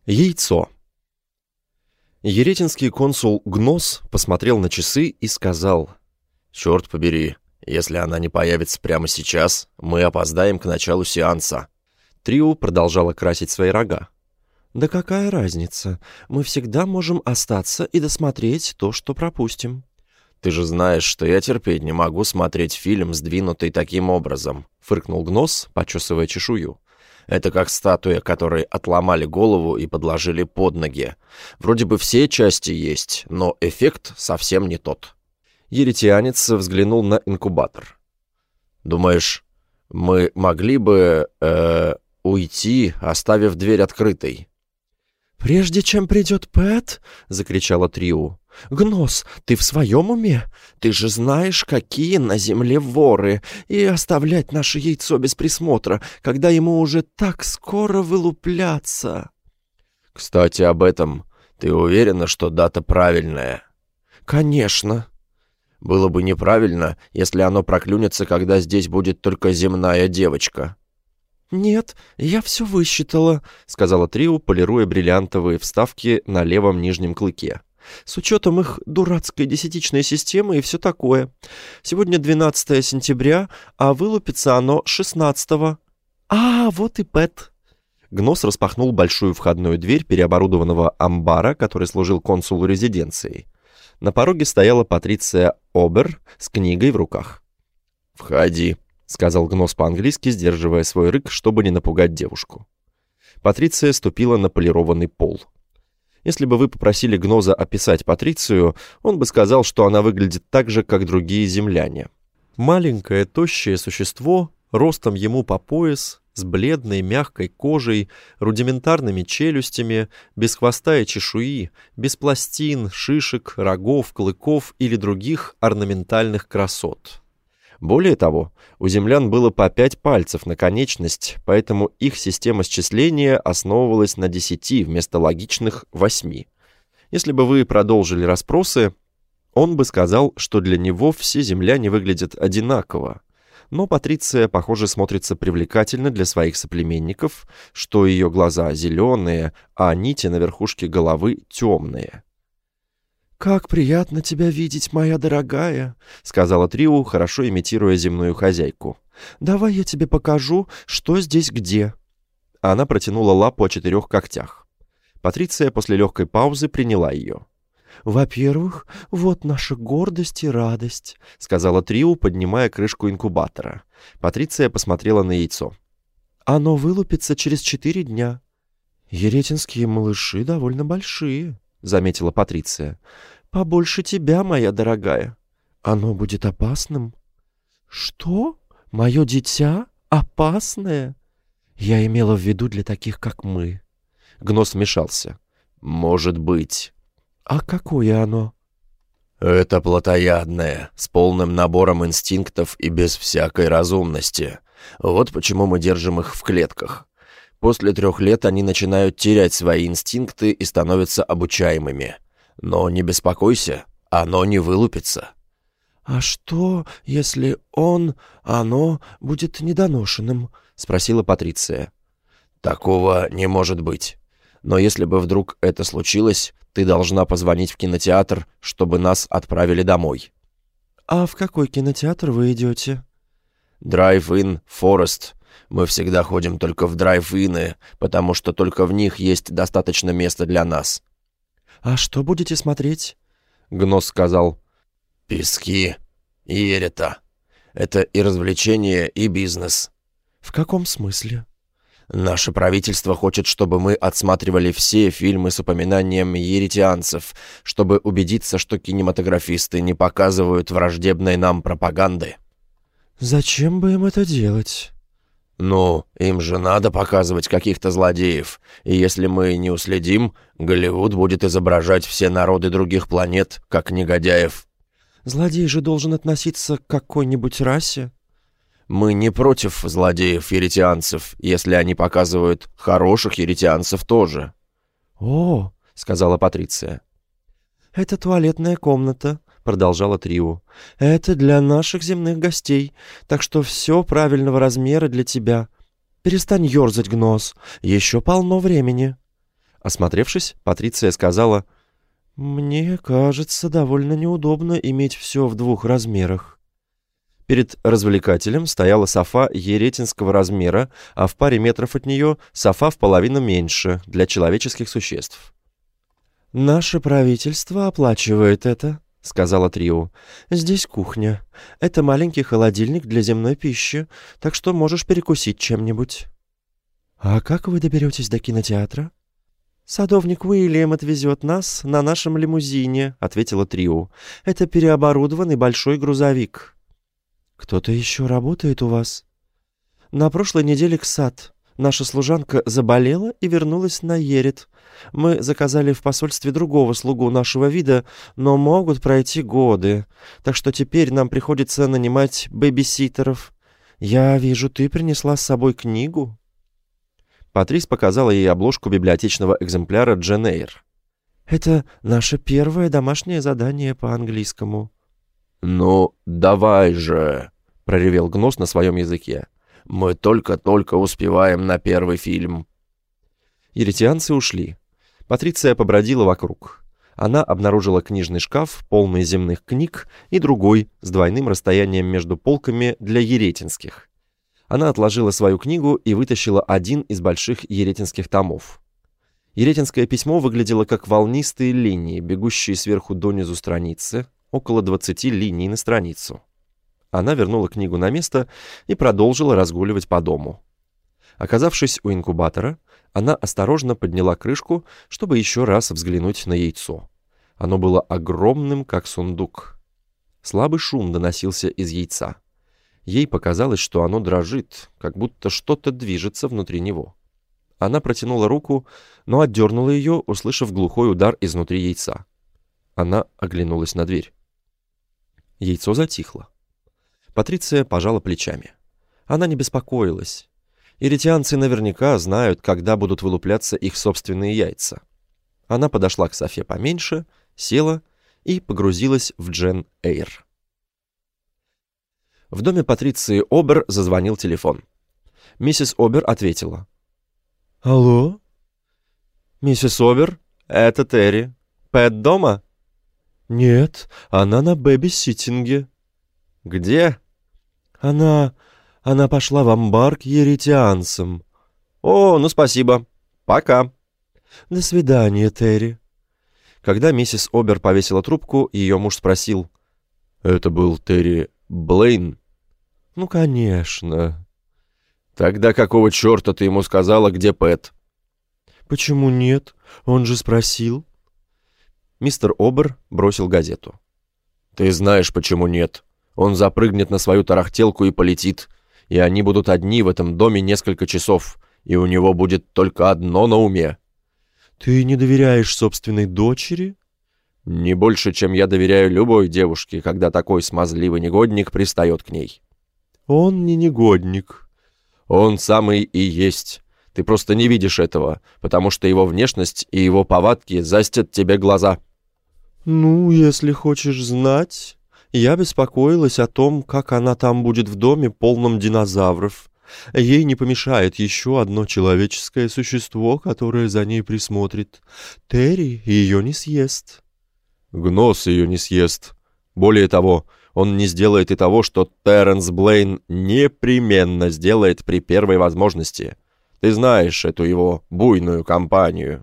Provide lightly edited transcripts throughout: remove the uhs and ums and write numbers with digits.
Яйцо. Еретинский консул Гнос посмотрел на часы и сказал: «Черт побери, если она не появится прямо сейчас, мы опоздаем к началу сеанса». Трио продолжала красить свои рога. «Да какая разница? Мы всегда можем остаться и досмотреть то, что пропустим». «Ты же знаешь, что я терпеть не могу смотреть фильм, сдвинутый таким образом», — фыркнул Гнос, почесывая чешую. «Это как статуя, которой отломали голову и подложили под ноги. Вроде бы все части есть, но эффект совсем не тот». Еретианец взглянул на инкубатор. «Думаешь, мы могли бы уйти, оставив дверь открытой?» «Прежде чем придет Пэт», — закричала Трио. «Гнос, ты в своем уме? Ты же знаешь, какие на земле воры, и оставлять наше яйцо без присмотра, когда ему уже так скоро вылупляться». «Кстати, об этом. Ты уверена, что дата правильная?» «Конечно». «Было бы неправильно, если оно проклюнется, когда здесь будет только земная девочка». «Нет, я все высчитала», — сказала Трио, полируя бриллиантовые вставки на левом нижнем клыке. «С учетом их дурацкой десятичной системы и все такое. Сегодня 12 сентября, а вылупится оно 16-го. А, вот и Пэт». Гнос распахнул большую входную дверь переоборудованного амбара, который служил консулу резиденцией. На пороге стояла Патриция Обер с книгой в руках. «Входи», — сказал Гнос по-английски, сдерживая свой рык, чтобы не напугать девушку. Патриция ступила на полированный пол. Если бы вы попросили Гноза описать Патрицию, он бы сказал, что она выглядит так же, как другие земляне. Маленькое, тощее существо, ростом ему по пояс, с бледной, мягкой кожей, рудиментарными челюстями, без хвоста и чешуи, без пластин, шишек, рогов, клыков или других орнаментальных красот. Более того, у землян было по 5 пальцев на конечность, поэтому их система счисления основывалась на 10 вместо логичных 8. Если бы вы продолжили расспросы, он бы сказал, что для него все земляне выглядят одинаково. Но Патриция, похоже, смотрится привлекательно для своих соплеменников, что ее глаза зеленые, а нити на верхушке головы темные. «Как приятно тебя видеть, моя дорогая», — сказала Трио, хорошо имитируя земную хозяйку. «Давай я тебе покажу, что здесь где». Она протянула лапу о 4 когтях. Патриция после легкой паузы приняла ее. «Во-первых, вот наша гордость и радость», — сказала Трио, поднимая крышку инкубатора. Патриция посмотрела на яйцо. «Оно вылупится через 4 дня». «Еретинские малыши довольно большие», — заметила Патриция. «Побольше тебя, моя дорогая. Оно будет опасным». «Что? Мое дитя? Опасное?» «Я имела в виду для таких, как мы». Гнос вмешался. «Может быть». «А какое оно?» «Это плотоядное, с полным набором инстинктов и без всякой разумности. Вот почему мы держим их в клетках. После 3 лет они начинают терять свои инстинкты и становятся обучаемыми. Но не беспокойся, оно не вылупится». «А что, если оно будет недоношенным?» — спросила Патриция. «Такого не может быть. Но если бы вдруг это случилось, ты должна позвонить в кинотеатр, чтобы нас отправили домой». «А в какой кинотеатр вы идете?» «Drive-in Forest. Мы всегда ходим только в драйв-ины, потому что только в них есть достаточно места для нас». «А что будете смотреть?» Гнос сказал. «Пески и Ерета. Это и развлечение, и бизнес». «В каком смысле?» «Наше правительство хочет, чтобы мы отсматривали все фильмы с упоминанием еретианцев, чтобы убедиться, что кинематографисты не показывают враждебной нам пропаганды». «Зачем бы им это делать?» «Ну, им же надо показывать каких-то злодеев, и если мы не уследим, Голливуд будет изображать все народы других планет, как негодяев». «Злодей же должен относиться к какой-нибудь расе». «Мы не против злодеев-еретианцев, если они показывают хороших еретианцев тоже». «О», — сказала Патриция. «Это туалетная комната», — продолжала Трио. «Это для наших земных гостей, так что все правильного размера для тебя. Перестань ерзать, Гнос, еще полно времени». Осмотревшись, Патриция сказала: «Мне кажется, довольно неудобно иметь все в двух размерах». Перед развлекателем стояла софа еретинского размера, а в паре метров от нее софа в половину меньше для человеческих существ. «Наше правительство оплачивает это», — сказала Трио. «Здесь кухня. Это маленький холодильник для земной пищи, так что можешь перекусить чем-нибудь». «А как вы доберетесь до кинотеатра?» «Садовник Уильям отвезет нас на нашем лимузине», — ответила Трио. «Это переоборудованный большой грузовик». «Кто-то еще работает у вас?» «На прошлой неделе Ксат. Наша служанка заболела и вернулась на Ерет. Мы заказали в посольстве другого слугу нашего вида, но могут пройти годы, так что теперь нам приходится нанимать бэбиситеров. Я вижу, ты принесла с собой книгу». Патрис показала ей обложку библиотечного экземпляра Джен Эйр. «Это наше первое домашнее задание по английскому». «Ну, давай же!» — проревел Гнос на своем языке. «Мы только-только успеваем на первый фильм». Еретианцы ушли. Патриция побродила вокруг. Она обнаружила книжный шкаф, полный земных книг, и другой, с двойным расстоянием между полками для еретинских. Она отложила свою книгу и вытащила один из больших еретинских томов. Еретинское письмо выглядело как волнистые линии, бегущие сверху донизу страницы, около 20 линий на страницу. Она вернула книгу на место и продолжила разгуливать по дому. Оказавшись у инкубатора, она осторожно подняла крышку, чтобы еще раз взглянуть на яйцо. Оно было огромным, как сундук. Слабый шум доносился из яйца. Ей показалось, что оно дрожит, как будто что-то движется внутри него. Она протянула руку, но отдернула ее, услышав глухой удар изнутри яйца. Она оглянулась на дверь. Яйцо затихло. Патриция пожала плечами. Она не беспокоилась. Еретианцы наверняка знают, когда будут вылупляться их собственные яйца. Она подошла к софе поменьше, села и погрузилась в Джен Эйр. В доме Патриции Обер зазвонил телефон. Миссис Обер ответила. «Алло?» «Миссис Обер, это Терри. Пэт дома?» «Нет, она на бэби-ситтинге». «Где?» Она пошла в амбар к еретианцам». «О, ну спасибо. Пока». «До свидания, Терри». Когда миссис Обер повесила трубку, ее муж спросил. «Это был Терри Блейн?» «Ну, конечно». «Тогда какого черта ты ему сказала, где Пэт?» «Почему нет? Он же спросил». Мистер Обер бросил газету. «Ты знаешь, почему нет. Он запрыгнет на свою тарахтелку и полетит, и они будут одни в этом доме несколько часов, и у него будет только одно на уме». «Ты не доверяешь собственной дочери?» «Не больше, чем я доверяю любой девушке, когда такой смазливый негодник пристает к ней». «Он не негодник». «Он самый и есть. Ты просто не видишь этого, потому что его внешность и его повадки застят тебе глаза». «Ну, если хочешь знать, я беспокоилась о том, как она там будет в доме, полном динозавров. Ей не помешает еще одно человеческое существо, которое за ней присмотрит. Терри ее не съест». «Гнос ее не съест. Более того, он не сделает и того, что Терренс Блейн непременно сделает при первой возможности. Ты знаешь эту его буйную компанию».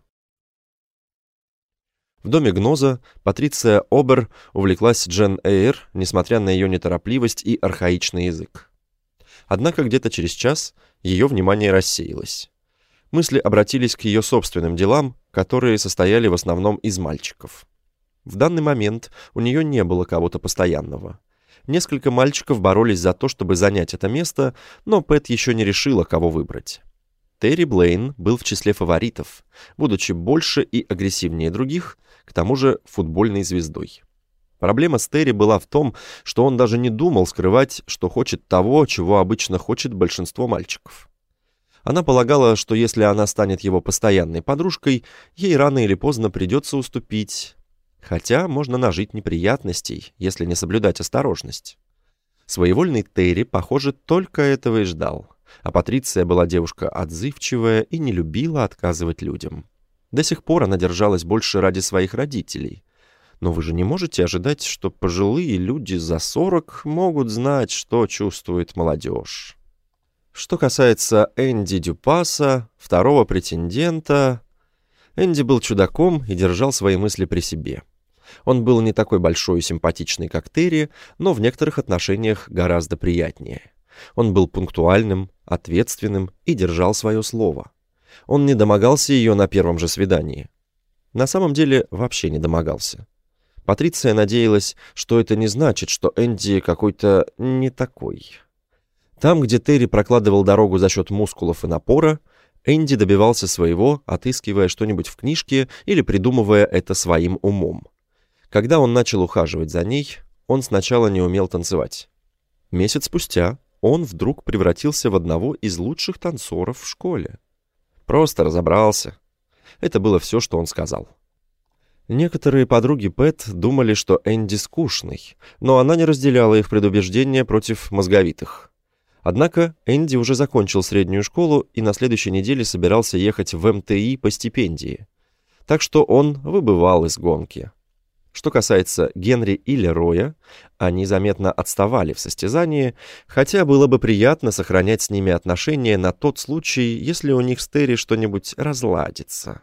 В доме Гноза Патриция Обер увлеклась Джен Эйр, несмотря на ее неторопливость и архаичный язык. Однако где-то через час ее внимание рассеялось. Мысли обратились к ее собственным делам, которые состояли в основном из мальчиков. В данный момент у нее не было кого-то постоянного. Несколько мальчиков боролись за то, чтобы занять это место, но Пэт еще не решила, кого выбрать. Терри Блейн был в числе фаворитов, будучи больше и агрессивнее других, к тому же футбольной звездой. Проблема с Терри была в том, что он даже не думал скрывать, что хочет того, чего обычно хочет большинство мальчиков. Она полагала, что если она станет его постоянной подружкой, ей рано или поздно придется уступить, хотя можно нажить неприятностей, если не соблюдать осторожность. Своевольный Терри, похоже, только этого и ждал, а Патриция была девушка отзывчивая и не любила отказывать людям. До сих пор она держалась больше ради своих родителей. Но вы же не можете ожидать, что пожилые люди за 40 могут знать, что чувствует молодежь. Что касается Энди Дюпаса, второго претендента, Энди был чудаком и держал свои мысли при себе. Он был не такой большой и симпатичный, как Терри, но в некоторых отношениях гораздо приятнее. Он был пунктуальным, ответственным и держал свое слово. Он не домогался ее на первом же свидании. На самом деле вообще не домогался. Патриция надеялась, что это не значит, что Энди какой-то не такой. Там, где Терри прокладывал дорогу за счет мускулов и напора, Энди добивался своего, отыскивая что-нибудь в книжке или придумывая это своим умом. Когда он начал ухаживать за ней, он сначала не умел танцевать. Месяц спустя он вдруг превратился в одного из лучших танцоров в школе. Просто разобрался. Это было все, что он сказал. Некоторые подруги Пэт думали, что Энди скучный, но она не разделяла их предубеждения против мозговитых. Однако Энди уже закончил среднюю школу и на следующей неделе собирался ехать в МТИ по стипендии. Так что он выбывал из гонки. Что касается Генри и Лероя, они заметно отставали в состязании, хотя было бы приятно сохранять с ними отношения на тот случай, если у них с Терри что-нибудь разладится.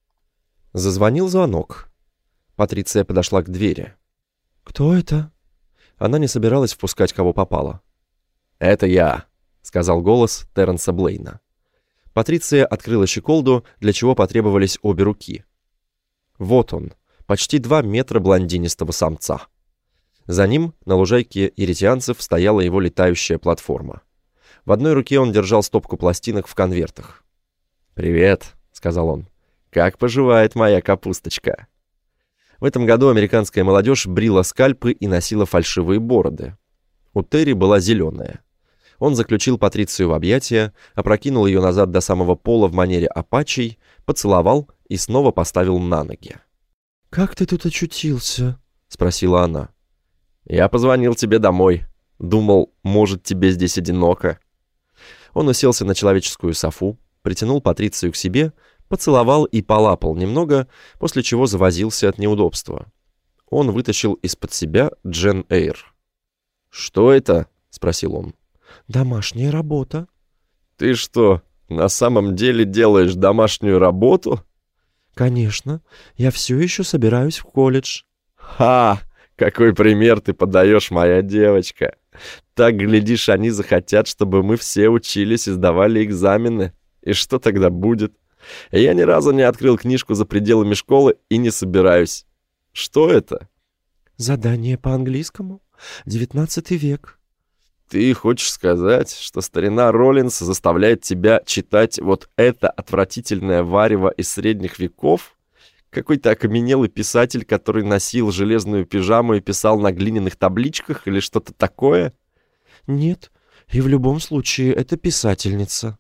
Зазвонил звонок. Патриция подошла к двери. «Кто это?» Она не собиралась впускать кого попало. «Это я», — сказал голос Терренса Блейна. Патриция открыла щеколду, для чего потребовались обе руки. Вот он, почти 2 метра блондинистого самца. За ним на лужайке иритианцев стояла его летающая платформа. В одной руке он держал стопку пластинок в конвертах. «Привет», — сказал он. «Как поживает моя капусточка?» В этом году американская молодежь брила скальпы и носила фальшивые бороды. У Терри была зеленая. Он заключил Патрицию в объятия, опрокинул ее назад до самого пола в манере апачей, поцеловал и снова поставил на ноги. «Как ты тут очутился?» — спросила она. «Я позвонил тебе домой. Думал, может, тебе здесь одиноко». Он уселся на человеческую софу, притянул Патрицию к себе, поцеловал и полапал немного, после чего завозился от неудобства. Он вытащил из-под себя Джен Эйр. «Что это?» — спросил он. «Домашняя работа». «Ты что, на самом деле делаешь домашнюю работу?» «Конечно. Я все еще собираюсь в колледж». «Ха! Какой пример ты подаешь, моя девочка! Так, глядишь, они захотят, чтобы мы все учились и сдавали экзамены. И что тогда будет? Я ни разу не открыл книжку за пределами школы и не собираюсь. Что это?» «Задание по английскому. 19 век». «Ты хочешь сказать, что старина Роллинс заставляет тебя читать вот это отвратительное варево из средних веков? Какой-то окаменелый писатель, который носил железную пижаму и писал на глиняных табличках или что-то такое?» «Нет, и в любом случае это писательница».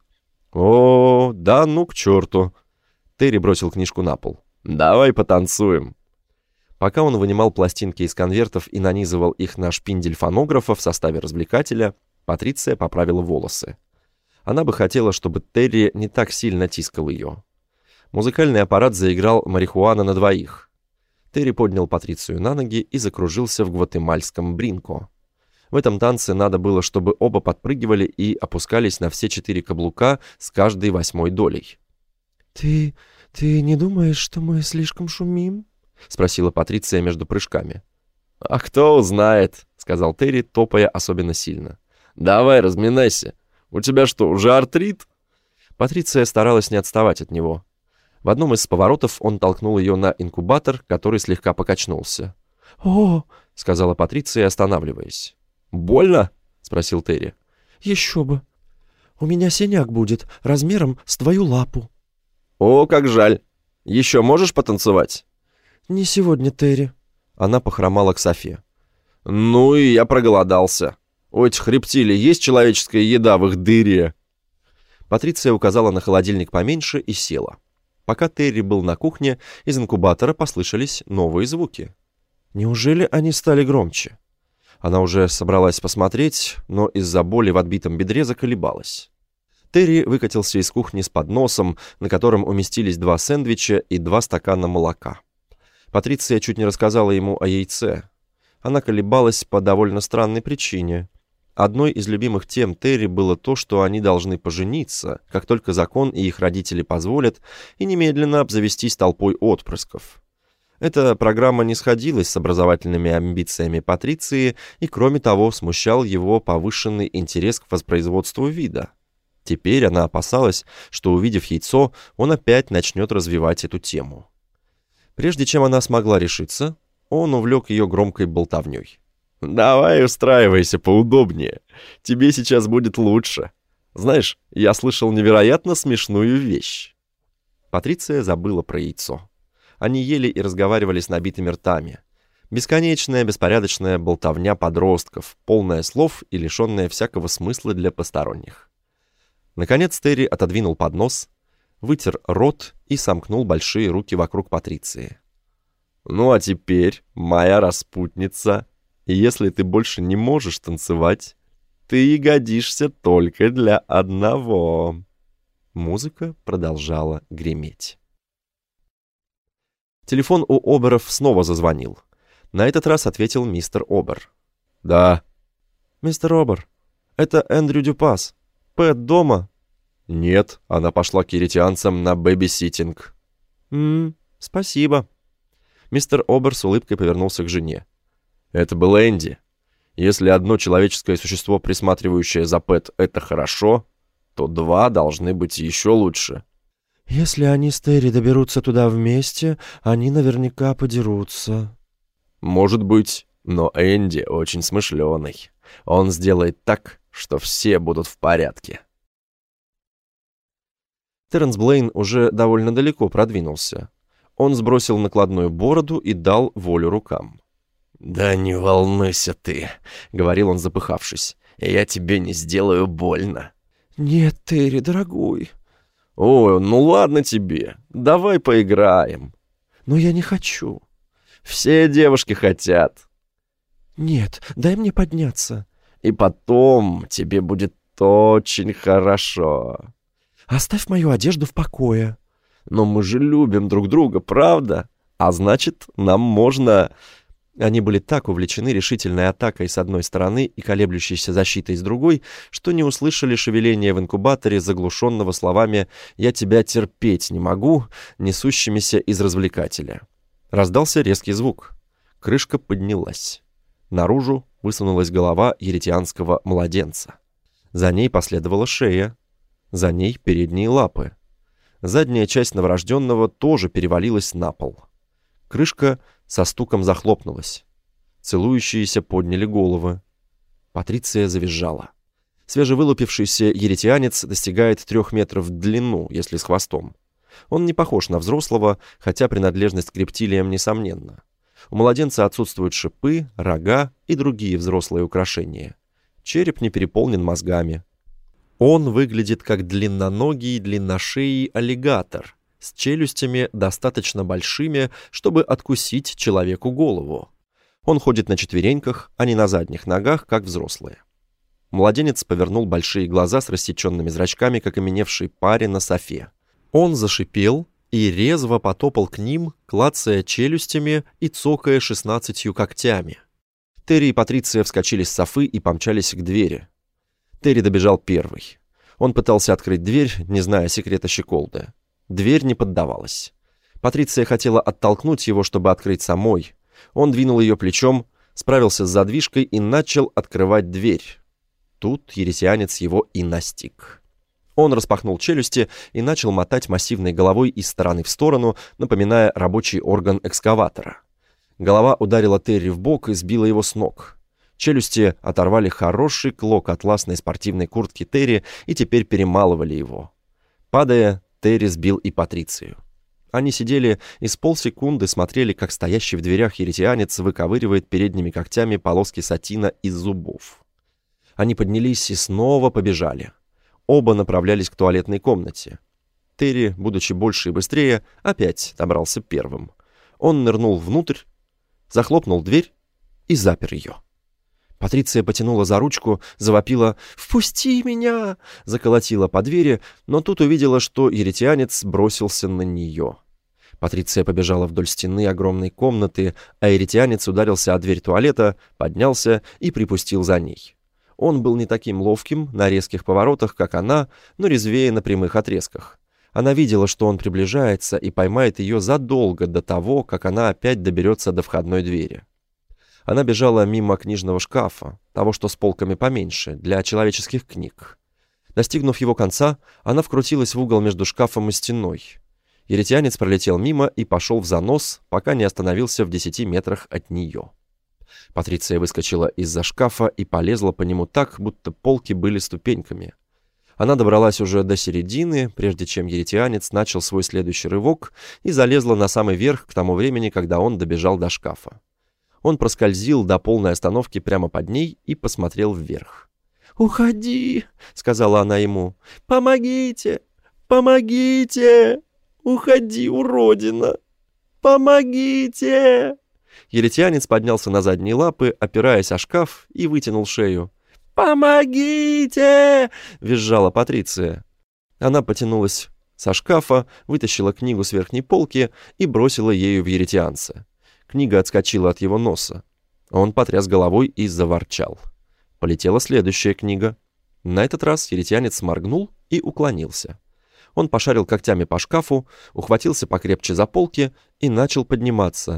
«О, да ну к черту!» Терри бросил книжку на пол. «Давай потанцуем». Пока он вынимал пластинки из конвертов и нанизывал их на шпиндель фонографа в составе развлекателя, Патриция поправила волосы. Она бы хотела, чтобы Терри не так сильно тискал ее. Музыкальный аппарат заиграл «Марихуана на двоих». Терри поднял Патрицию на ноги и закружился в гватемальском бринко. В этом танце надо было, чтобы оба подпрыгивали и опускались на все 4 каблука с каждой 8 долей. «Ты не думаешь, что мы слишком шумим?» — спросила Патриция между прыжками. «А кто узнает», — сказал Терри, топая особенно сильно. «Давай, разминайся. У тебя что, уже артрит?» Патриция старалась не отставать от него. В одном из поворотов он толкнул ее на инкубатор, который слегка покачнулся. «О!» — сказала Патриция, останавливаясь. «Больно?» — спросил Терри. «Еще бы. У меня синяк будет размером с твою лапу». «О, как жаль. Еще можешь потанцевать?» «Не сегодня, Терри». Она похромала к Софе. «Ну и я проголодался. У этих рептилий есть человеческая еда в их дыре?» Патриция указала на холодильник поменьше и села. Пока Терри был на кухне, из инкубатора послышались новые звуки. Неужели они стали громче? Она уже собралась посмотреть, но из-за боли в отбитом бедре заколебалась. Терри выкатился из кухни с подносом, на котором уместились 2 сэндвича и 2 стакана молока. Патриция чуть не рассказала ему о яйце. Она колебалась по довольно странной причине. Одной из любимых тем Терри было то, что они должны пожениться, как только закон и их родители позволят, и немедленно обзавестись толпой отпрысков. Эта программа не сходилась с образовательными амбициями Патриции и, кроме того, смущал его повышенный интерес к воспроизводству вида. Теперь она опасалась, что, увидев яйцо, он опять начнет развивать эту тему. Прежде чем она смогла решиться, он увлек ее громкой болтовней. «Давай устраивайся поудобнее. Тебе сейчас будет лучше. Знаешь, я слышал невероятно смешную вещь». Патриция забыла про яйцо. Они ели и разговаривали с набитыми ртами. Бесконечная, беспорядочная болтовня подростков, полная слов и лишенная всякого смысла для посторонних. Наконец Терри отодвинул поднос, вытер рот и сомкнул большие руки вокруг Патриции. «Ну а теперь, моя распутница, если ты больше не можешь танцевать, ты и годишься только для одного». Музыка продолжала греметь. Телефон у Оберов снова зазвонил. На этот раз ответил мистер Обер. «Да». «Мистер Обер, это Эндрю Дюпас. Пэт дома?» «Нет, она пошла к еритианцам на бэби-ситинг». Спасибо». Мистер Обер с улыбкой повернулся к жене. «Это был Энди. Если одно человеческое существо, присматривающее за Пэт, это хорошо, то 2 должны быть еще лучше». «Если они с Терри доберутся туда вместе, они наверняка подерутся». «Может быть, но Энди очень смышленый. Он сделает так, что все будут в порядке». Терренс Блейн уже довольно далеко продвинулся. Он сбросил накладную бороду и дал волю рукам. «Да не волнуйся ты», — говорил он, запыхавшись. «Я тебе не сделаю больно». «Нет, Терри, дорогой». «Ой, ну ладно тебе, давай поиграем». «Но я не хочу». «Все девушки хотят». «Нет, дай мне подняться». «И потом тебе будет очень хорошо». «Оставь мою одежду в покое». «Но мы же любим друг друга, правда? А значит, нам можно...» Они были так увлечены решительной атакой с одной стороны и колеблющейся защитой с другой, что не услышали шевеления в инкубаторе, заглушенного словами «я тебя терпеть не могу», несущимися из развлекателя. Раздался резкий звук. Крышка поднялась. Наружу высунулась голова еритианского младенца. За ней последовала шея. За ней передние лапы. Задняя часть новорожденного тоже перевалилась на пол. Крышка со стуком захлопнулась. Целующиеся подняли головы. Патриция завизжала. Свежевылупившийся еритианец достигает 3 метров в длину, если с хвостом. Он не похож на взрослого, хотя принадлежность к рептилиям несомненна. У младенца отсутствуют шипы, рога и другие взрослые украшения. Череп не переполнен мозгами. Он выглядит как длинноногий, длинношеий аллигатор, с челюстями достаточно большими, чтобы откусить человеку голову. Он ходит на четвереньках, а не на задних ногах, как взрослые. Младенец повернул большие глаза с рассеченными зрачками, как окаменевшей паре на софе. Он зашипел и резво потопал к ним, клацая челюстями и цокая 16 когтями. Терри и Патриция вскочили с софы и помчались к двери. Терри добежал первый. Он пытался открыть дверь, не зная секрета щеколды. Дверь не поддавалась. Патриция хотела оттолкнуть его, чтобы открыть самой. Он двинул ее плечом, справился с задвижкой и начал открывать дверь. Тут еритианец его и настиг. Он распахнул челюсти и начал мотать массивной головой из стороны в сторону, напоминая рабочий орган экскаватора. Голова ударила Терри в бок и сбила его с ног. Челюсти оторвали хороший клок атласной спортивной куртки Терри и теперь перемалывали его. Падая, Терри сбил и Патрицию. Они сидели и с полсекунды смотрели, как стоящий в дверях еритианец выковыривает передними когтями полоски сатина из зубов. Они поднялись и снова побежали. Оба направлялись к туалетной комнате. Терри, будучи больше и быстрее, опять добрался первым. Он нырнул внутрь, захлопнул дверь и запер ее. Патриция потянула за ручку, завопила «Впусти меня!», заколотила по двери, но тут увидела, что еретианец бросился на нее. Патриция побежала вдоль стены огромной комнаты, а еретианец ударился о дверь туалета, поднялся и припустил за ней. Он был не таким ловким на резких поворотах, как она, но резвее на прямых отрезках. Она видела, что он приближается и поймает ее задолго до того, как она опять доберется до входной двери. Она бежала мимо книжного шкафа, того, что с полками поменьше, для человеческих книг. Достигнув его конца, она вкрутилась в угол между шкафом и стеной. Еретианец пролетел мимо и пошел в занос, пока не остановился в 10 метрах от нее. Патриция выскочила из-за шкафа и полезла по нему так, будто полки были ступеньками. Она добралась уже до середины, прежде чем еретианец начал свой следующий рывок, и залезла на самый верх к тому времени, когда он добежал до шкафа. Он проскользил до полной остановки прямо под ней и посмотрел вверх. «Уходи!» — сказала она ему. «Помогите! Помогите! Уходи, уродина! Помогите!» Еретианец поднялся на задние лапы, опираясь о шкаф, и вытянул шею. «Помогите!» — визжала Патриция. Она потянулась со шкафа, вытащила книгу с верхней полки и бросила ею в еретианца. Книга отскочила от его носа. Он потряс головой и заворчал. Полетела следующая книга. На этот раз еретианец моргнул и уклонился. Он пошарил когтями по шкафу, ухватился покрепче за полки и начал подниматься.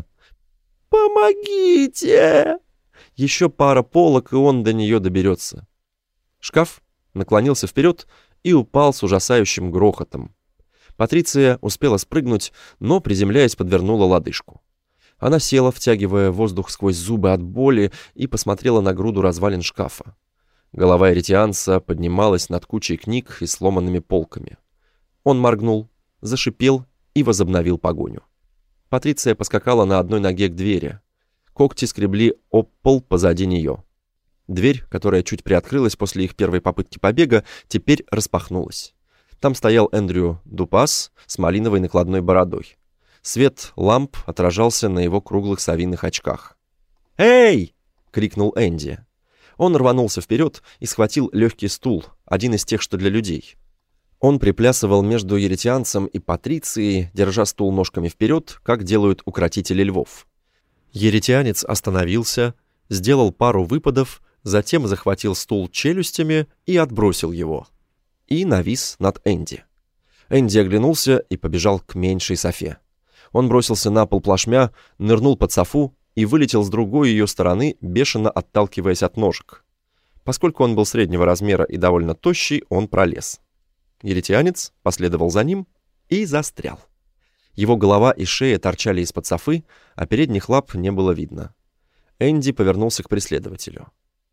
«Помогите!» Еще пара полок, и он до нее доберется. Шкаф наклонился вперед и упал с ужасающим грохотом. Патриция успела спрыгнуть, но, приземляясь, подвернула лодыжку. Она села, втягивая воздух сквозь зубы от боли, и посмотрела на груду развалин шкафа. Голова еретианца поднималась над кучей книг и сломанными полками. Он моргнул, зашипел и возобновил погоню. Патриция поскакала на одной ноге к двери. Когти скребли об пол позади нее. Дверь, которая чуть приоткрылась после их первой попытки побега, теперь распахнулась. Там стоял Эндрю Дупас с малиновой накладной бородой. Свет ламп отражался на его круглых совиных очках. «Эй!» — крикнул Энди. Он рванулся вперед и схватил легкий стул, один из тех, что для людей. Он приплясывал между еретианцем и Патрицией, держа стул ножками вперед, как делают укротители львов. Еретианец остановился, сделал пару выпадов, затем захватил стул челюстями и отбросил его. И навис над Энди. Энди оглянулся и побежал к меньшей софе. Он бросился на пол плашмя, нырнул под софу и вылетел с другой ее стороны, бешено отталкиваясь от ножек. Поскольку он был среднего размера и довольно тощий, он пролез. Еретианец последовал за ним и застрял. Его голова и шея торчали из-под софы, а передних лап не было видно. Энди повернулся к преследователю.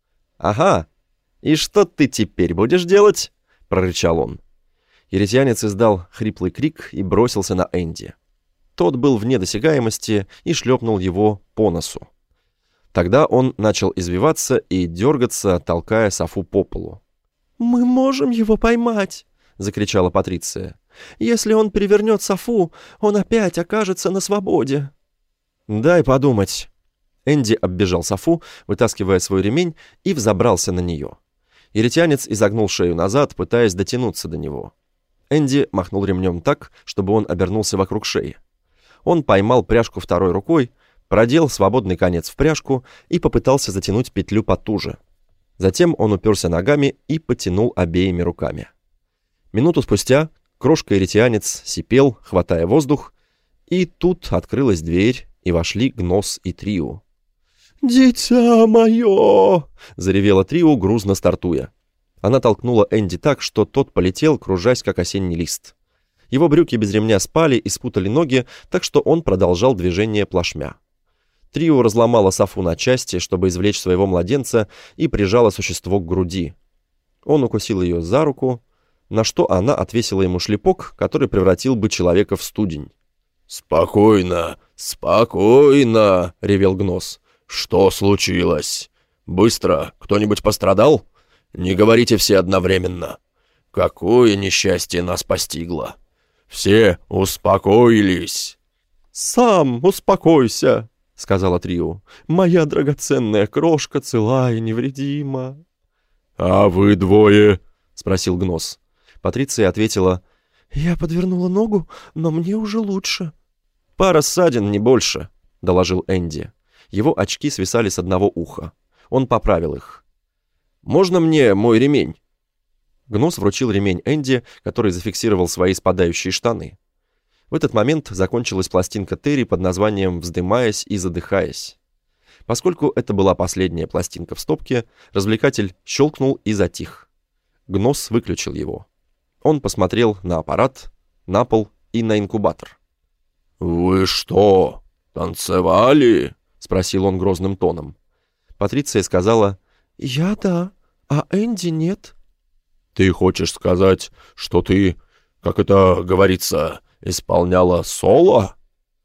«Ага, и что ты теперь будешь делать?» — прорычал он. Еретианец издал хриплый крик и бросился на Энди. Тот был вне досягаемости и шлепнул его по носу. Тогда он начал извиваться и дергаться, толкая софу по полу. «Мы можем его поймать!» — закричала Патриция. «Если он перевернет софу, он опять окажется на свободе». «Дай подумать». Энди оббежал софу, вытаскивая свой ремень, и взобрался на нее. Еретианец изогнул шею назад, пытаясь дотянуться до него. Энди махнул ремнем так, чтобы он обернулся вокруг шеи. Он поймал пряжку второй рукой, продел свободный конец в пряжку и попытался затянуть петлю потуже. Затем он уперся ногами и потянул обеими руками. Минуту спустя крошка-еретианец сипел, хватая воздух, и тут открылась дверь, и вошли Гнос и Триу. «Дитя мое!» — заревела Триу, грузно стартуя. Она толкнула Энди так, что тот полетел, кружась, как осенний лист. Его брюки без ремня спали и спутали ноги, так что он продолжал движение плашмя. Трио разломала софу на части, чтобы извлечь своего младенца, и прижала существо к груди. Он укусил ее за руку, на что она отвесила ему шлепок, который превратил бы человека в студень. «Спокойно, спокойно!» — ревел Гнос. «Что случилось? Быстро! Кто-нибудь пострадал? Не говорите все одновременно. Какое несчастье нас постигло! Все успокоились!» «Сам успокойся!» — сказала Трио. «Моя драгоценная крошка цела и невредима». «А вы двое?» — спросил Гнос. Патриция ответила: «Я подвернула ногу, но мне уже лучше». «Пара ссадин, не больше», — доложил Энди. Его очки свисали с одного уха. Он поправил их. «Можно мне мой ремень?» Гнос вручил ремень Энди, который зафиксировал свои спадающие штаны. В этот момент закончилась пластинка Терри под названием «Вздымаясь и задыхаясь». Поскольку это была последняя пластинка в стопке, развлекатель щелкнул и затих. Гнос выключил его. Он посмотрел на аппарат, на пол и на инкубатор. «Вы что, танцевали?» — спросил он грозным тоном. Патриция сказала: «Я да, а Энди нет». «Ты хочешь сказать, что ты, как это говорится, исполняла соло?»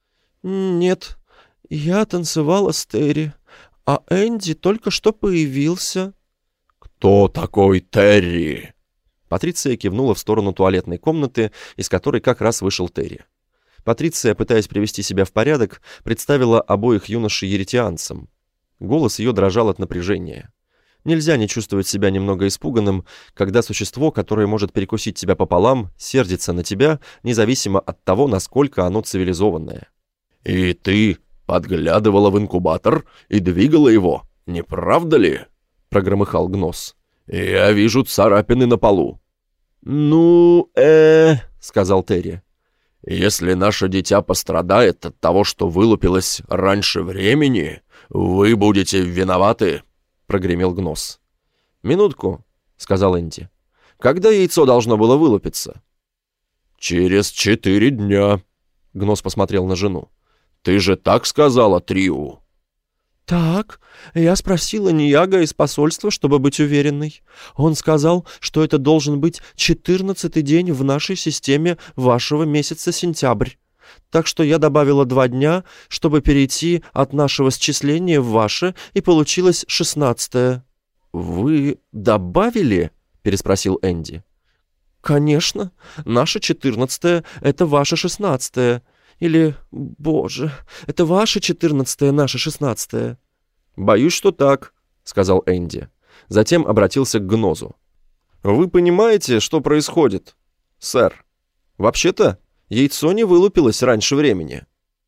«Нет, я танцевала с Терри, а Энди только что появился». «Кто такой Терри?» Патриция кивнула в сторону туалетной комнаты, из которой как раз вышел Терри. Патриция, пытаясь привести себя в порядок, представила обоих юношей еретианцам. Голос ее дрожал от напряжения. Нельзя не чувствовать себя немного испуганным, когда существо, которое может перекусить тебя пополам, сердится на тебя, независимо от того, насколько оно цивилизованное. «И ты подглядывала в инкубатор и двигала его, не правда ли?» — прогромыхал Гнос. «Я вижу царапины на полу». «Ну, сказал Терри. «Если наше дитя пострадает от того, что вылупилось раньше времени, вы будете виноваты», — прогремел Гнос. «Минутку», — сказал Энди. «Когда яйцо должно было вылупиться?» «Через 4 дня», — Гнос посмотрел на жену. «Ты же так сказала, Триу?» «Так, я спросила Нияга из посольства, чтобы быть уверенной. Он сказал, что это должен быть 14-й день в нашей системе вашего месяца сентябрь. Так что я добавила 2 дня, чтобы перейти от нашего счисления в ваше, и получилось 16-е». «Вы добавили?» — переспросил Энди. «Конечно. Наше 14-е — это ваше 16-е. Или, боже, это ваше 14-е, наше 16-е». «Боюсь, что так», — сказал Энди. Затем обратился к Гнозу. «Вы понимаете, что происходит, сэр? Вообще-то, яйцо не вылупилось раньше времени».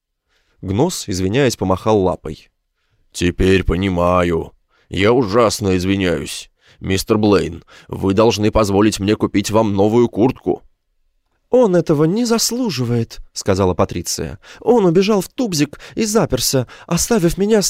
Гноз, извиняясь, помахал лапой. «Теперь понимаю. Я ужасно извиняюсь. Мистер Блейн, вы должны позволить мне купить вам новую куртку». «Он этого не заслуживает», — сказала Патриция. «Он убежал в тубзик и заперся, оставив меня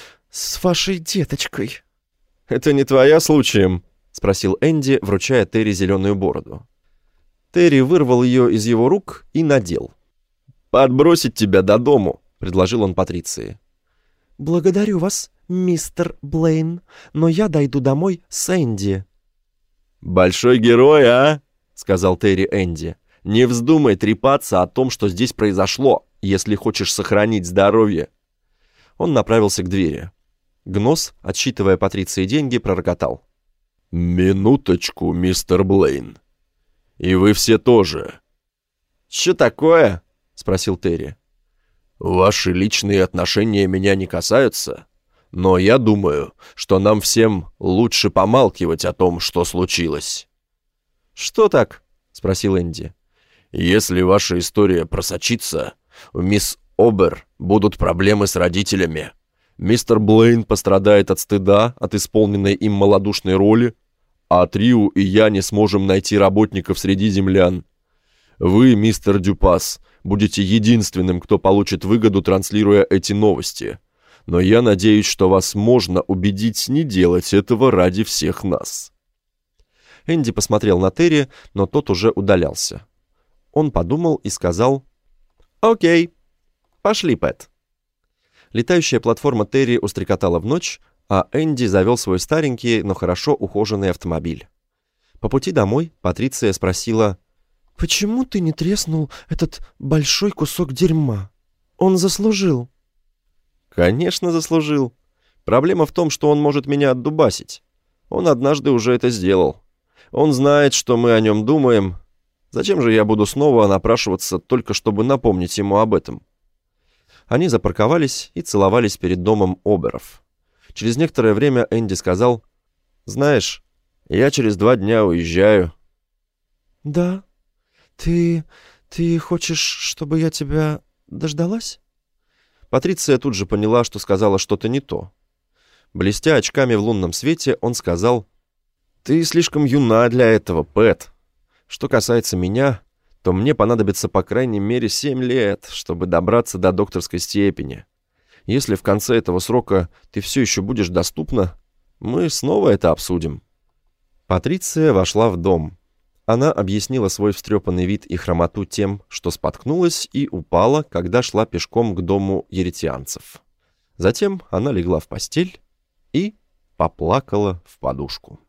с вашей деточкой». «Это не твоя случаем?» — спросил Энди, вручая Терри зеленую бороду. Терри вырвал ее из его рук и надел. «Подбросить тебя до дому», — предложил он Патриции. «Благодарю вас, мистер Блейн, но я дойду домой с Энди». «Большой герой, а?» — сказал Терри Энди. «Не вздумай трепаться о том, что здесь произошло, если хочешь сохранить здоровье». Он направился к двери. Гнос, отсчитывая Патриции деньги, пророкотал. «Минуточку, мистер Блейн. И вы все тоже». «Что такое?» — спросил Терри. «Ваши личные отношения меня не касаются, но я думаю, что нам всем лучше помалкивать о том, что случилось». «Что так?» — спросил Энди. «Если ваша история просочится, у мисс Обер будут проблемы с родителями. Мистер Блейн пострадает от стыда от исполненной им малодушной роли, а Триу и я не сможем найти работников среди землян. Вы, мистер Дюпас, будете единственным, кто получит выгоду, транслируя эти новости. Но я надеюсь, что вас можно убедить не делать этого ради всех нас». Энди посмотрел на Терри, но тот уже удалялся. Он подумал и сказал: «Окей, пошли, Пэт». Летающая платформа Терри устрекотала в ночь, а Энди завел свой старенький, но хорошо ухоженный автомобиль. По пути домой Патриция спросила: «Почему ты не треснул этот большой кусок дерьма? Он заслужил». «Конечно, заслужил. Проблема в том, что он может меня отдубасить. Он однажды уже это сделал. Он знает, что мы о нем думаем. Зачем же я буду снова напрашиваться, только чтобы напомнить ему об этом?» Они запарковались и целовались перед домом Оберов. Через некоторое время Энди сказал: «Знаешь, я через 2 дня уезжаю». «Да? Ты хочешь, чтобы я тебя дождалась?» Патриция тут же поняла, что сказала что-то не то. Блестя очками в лунном свете, он сказал: «Ты слишком юна для этого, Пэт. Что касается меня, то мне понадобится по крайней мере 7 лет, чтобы добраться до докторской степени. Если в конце этого срока ты все еще будешь доступна, мы снова это обсудим». Патриция вошла в дом. Она объяснила свой встрепанный вид и хромоту тем, что споткнулась и упала, когда шла пешком к дому еретианцев. Затем она легла в постель и поплакала в подушку.